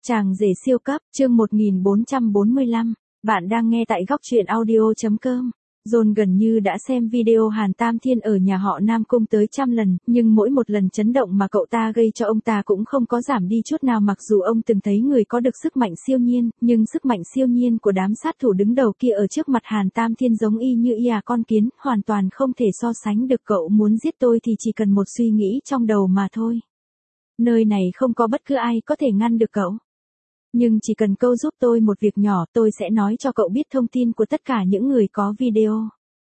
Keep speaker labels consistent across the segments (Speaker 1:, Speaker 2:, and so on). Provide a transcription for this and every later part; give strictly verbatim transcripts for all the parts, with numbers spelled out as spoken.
Speaker 1: Chàng rể siêu cấp, chương một nghìn bốn trăm bốn mươi lăm, bạn đang nghe tại góc truyện audio.com. John gần như đã xem video Hàn Tam Thiên ở nhà họ Nam Cung tới trăm lần, nhưng mỗi một lần chấn động mà cậu ta gây cho ông ta cũng không có giảm đi chút nào, mặc dù ông từng thấy người có được sức mạnh siêu nhiên, nhưng sức mạnh siêu nhiên của đám sát thủ đứng đầu kia ở trước mặt Hàn Tam Thiên giống y như y à con kiến, hoàn toàn không thể so sánh được. Cậu muốn giết tôi thì chỉ cần một suy nghĩ trong đầu mà thôi. Nơi này không có bất cứ ai có thể ngăn được cậu. Nhưng chỉ cần cậu giúp tôi một việc nhỏ, tôi sẽ nói cho cậu biết thông tin của tất cả những người có video.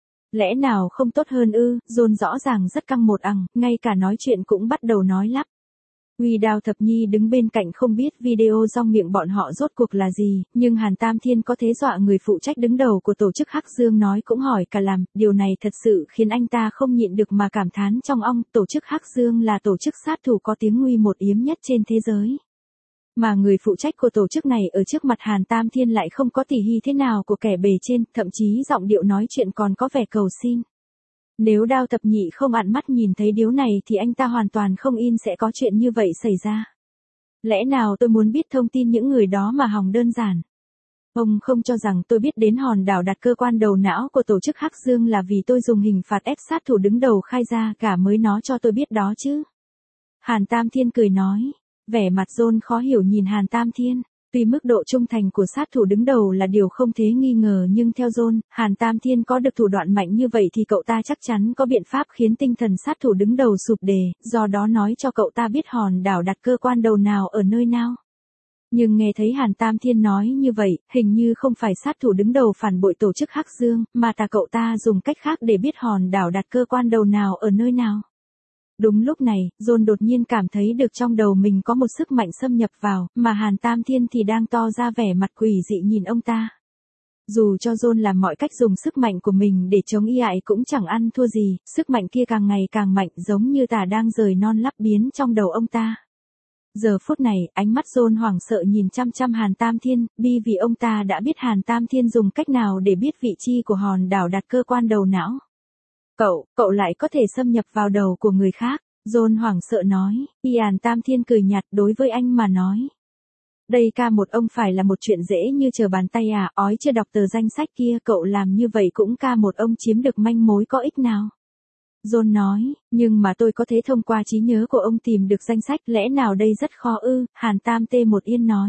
Speaker 1: Lẽ nào không tốt hơn ư? John rõ ràng rất căng một ằng, ngay cả nói chuyện cũng bắt đầu nói lắp. Uy Đào Thập Nhi đứng bên cạnh không biết video trong miệng bọn họ rốt cuộc là gì, nhưng Hàn Tam Thiên có thế dọa người phụ trách đứng đầu của tổ chức Hắc Dương nói cũng hỏi cả làm, điều này thật sự khiến anh ta không nhịn được mà cảm thán trong ong. Tổ chức Hắc Dương là tổ chức sát thủ có tiếng nguy một yếm nhất trên thế giới. Mà người phụ trách của tổ chức này ở trước mặt Hàn Tam Thiên lại không có tỉ hy thế nào của kẻ bề trên, thậm chí giọng điệu nói chuyện còn có vẻ cầu xin. Nếu Đao Thập Nhị không ặn mắt nhìn thấy điều này thì anh ta hoàn toàn không in sẽ có chuyện như vậy xảy ra. Lẽ nào tôi muốn biết thông tin những người đó mà hòng đơn giản? Ông không cho rằng tôi biết đến hòn đảo đặt cơ quan đầu não của tổ chức Hắc Dương là vì tôi dùng hình phạt ép sát thủ đứng đầu khai ra cả mới nó cho tôi biết đó chứ. Hàn Tam Thiên cười nói. Vẻ mặt John khó hiểu nhìn Hàn Tam Thiên. Tuy mức độ trung thành của sát thủ đứng đầu là điều không thể nghi ngờ, nhưng theo John, Hàn Tam Thiên có được thủ đoạn mạnh như vậy thì cậu ta chắc chắn có biện pháp khiến tinh thần sát thủ đứng đầu sụp đè, do đó nói cho cậu ta biết hòn đảo đặt cơ quan đầu nào ở nơi nào. Nhưng nghe thấy Hàn Tam Thiên nói như vậy, hình như không phải sát thủ đứng đầu phản bội tổ chức Hắc Dương, mà ta cậu ta dùng cách khác để biết hòn đảo đặt cơ quan đầu nào ở nơi nào. Đúng lúc này, John đột nhiên cảm thấy được trong đầu mình có một sức mạnh xâm nhập vào, mà Hàn Tam Thiên thì đang to ra vẻ mặt quỷ dị nhìn ông ta. Dù cho John làm mọi cách dùng sức mạnh của mình để chống y ại cũng chẳng ăn thua gì, sức mạnh kia càng ngày càng mạnh giống như tà đang rời non lắp biến trong đầu ông ta. Giờ phút này, ánh mắt John hoảng sợ nhìn chăm chăm Hàn Tam Thiên, bi vì ông ta đã biết Hàn Tam Thiên dùng cách nào để biết vị trí của hòn đảo đặt cơ quan đầu não. Cậu, cậu lại có thể xâm nhập vào đầu của người khác, John hoảng sợ nói. Hàn Tam Thiên cười nhạt, đối với anh mà nói. Đây ca một ông phải là một chuyện dễ như trở bàn tay à, ói chưa đọc tờ danh sách kia, cậu làm như vậy cũng ca một ông chiếm được manh mối có ích nào. John nói, nhưng mà tôi có thể thông qua trí nhớ của ông tìm được danh sách, lẽ nào đây rất khó ư, Hàn Tam Tê một yên nói.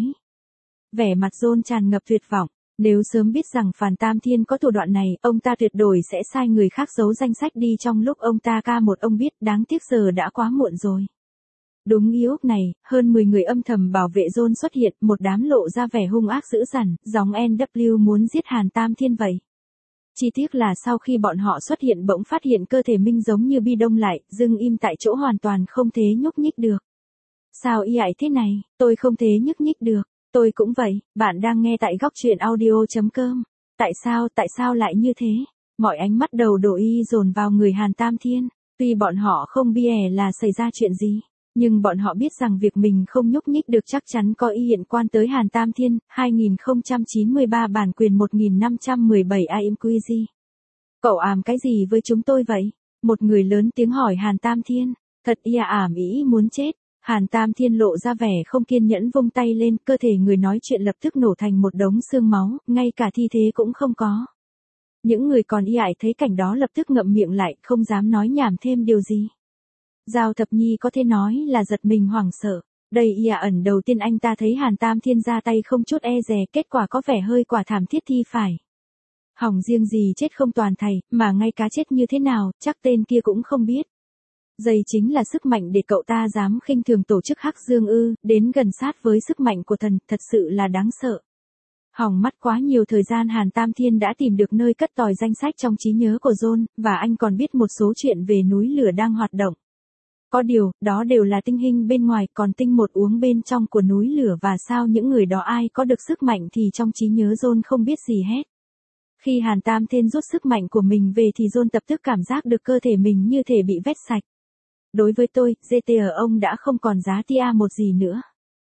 Speaker 1: Vẻ mặt John tràn ngập tuyệt vọng. Nếu sớm biết rằng Hàn Tam Thiên có thủ đoạn này, ông ta tuyệt đối sẽ sai người khác giấu danh sách đi trong lúc ông ta ca một ông biết, đáng tiếc giờ đã quá muộn rồi. Đúng lúc này, hơn mười người âm thầm bảo vệ John xuất hiện, một đám lộ ra vẻ hung ác dữ dằn, giống en vê muốn giết Hàn Tam Thiên vậy. Chi tiết là sau khi bọn họ xuất hiện bỗng phát hiện cơ thể Minh giống như bi đông lại, dưng im tại chỗ hoàn toàn không thể nhúc nhích được. Sao y ải thế này, tôi không thể nhúc nhích được. Tôi cũng vậy, bạn đang nghe tại góc truyện audio.com. Tại sao, tại sao lại như thế? Mọi ánh mắt đầu đổ y dồn vào người Hàn Tam Thiên. Tuy bọn họ không biết là xảy ra chuyện gì, nhưng bọn họ biết rằng việc mình không nhúc nhích được chắc chắn có y hiện quan tới Hàn Tam Thiên. hai nghìn không trăm chín mươi ba bản quyền một nghìn năm trăm mười bảy a em quy giê. Cậu ảm cái gì với chúng tôi vậy? Một người lớn tiếng hỏi Hàn Tam Thiên. Thật y ảm ý muốn chết. Hàn Tam Thiên lộ ra vẻ không kiên nhẫn vung tay lên, cơ thể người nói chuyện lập tức nổ thành một đống xương máu, ngay cả thi thế cũng không có. Những người còn y ải thấy cảnh đó lập tức ngậm miệng lại, không dám nói nhảm thêm điều gì. Giao Thập Nhi có thể nói là giật mình hoảng sợ. Đây y ẩn đầu tiên anh ta thấy Hàn Tam Thiên ra tay không chút e dè, kết quả có vẻ hơi quả thảm thiết thi phải. Hỏng riêng gì chết không toàn thầy, mà ngay cá chết như thế nào, chắc tên kia cũng không biết. Đây chính là sức mạnh để cậu ta dám khinh thường tổ chức Hắc Dương ư, đến gần sát với sức mạnh của thần, thật sự là đáng sợ. Hỏng mắt quá nhiều thời gian Hàn Tam Thiên đã tìm được nơi cất tòi danh sách trong trí nhớ của John, và anh còn biết một số chuyện về núi lửa đang hoạt động. Có điều, đó đều là tinh hình bên ngoài, còn tinh một uống bên trong của núi lửa và sao những người đó ai có được sức mạnh thì trong trí nhớ John không biết gì hết. Khi Hàn Tam Thiên rút sức mạnh của mình về thì John tập tức cảm giác được cơ thể mình như thể bị vét sạch. Đối với tôi, giê tê ở ông đã không còn giá tia một gì nữa.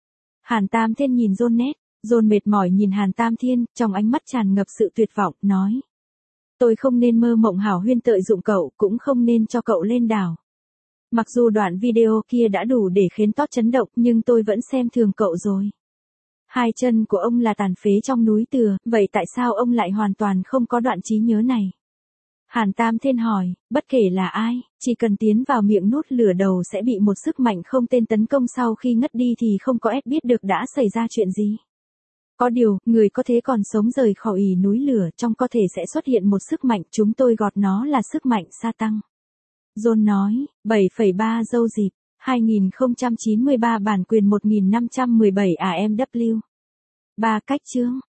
Speaker 1: Hàn Tam Thiên nhìn John nét, John mệt mỏi nhìn Hàn Tam Thiên, trong ánh mắt tràn ngập sự tuyệt vọng, nói. Tôi không nên mơ mộng hảo huyên tlợi dụng cậu, cũng không nên cho cậu lên đảo. Mặc dù đoạn video kia đã đủ để khiến Todd chấn động, nhưng tôi vẫn xem thường cậu rồi. Hai chân của ông là tàn phế trong núi Từa, vậy tại sao ông lại hoàn toàn không có đoạn trí nhớ này? Hàn Tam Thiên hỏi, bất kể là ai, chỉ cần tiến vào miệng nút lửa đầu sẽ bị một sức mạnh không tên tấn công sau khi ngất đi thì không có ai biết được đã xảy ra chuyện gì. Có điều, người có thể còn sống rời khỏi núi lửa, trong cơ thể sẽ xuất hiện một sức mạnh, chúng tôi gọi nó là sức mạnh sa tăng. John nói, bảy phẩy ba dâu dịp, hai nghìn không trăm chín mươi ba bản quyền một nghìn năm trăm mười bảy A M W. ba cách chương.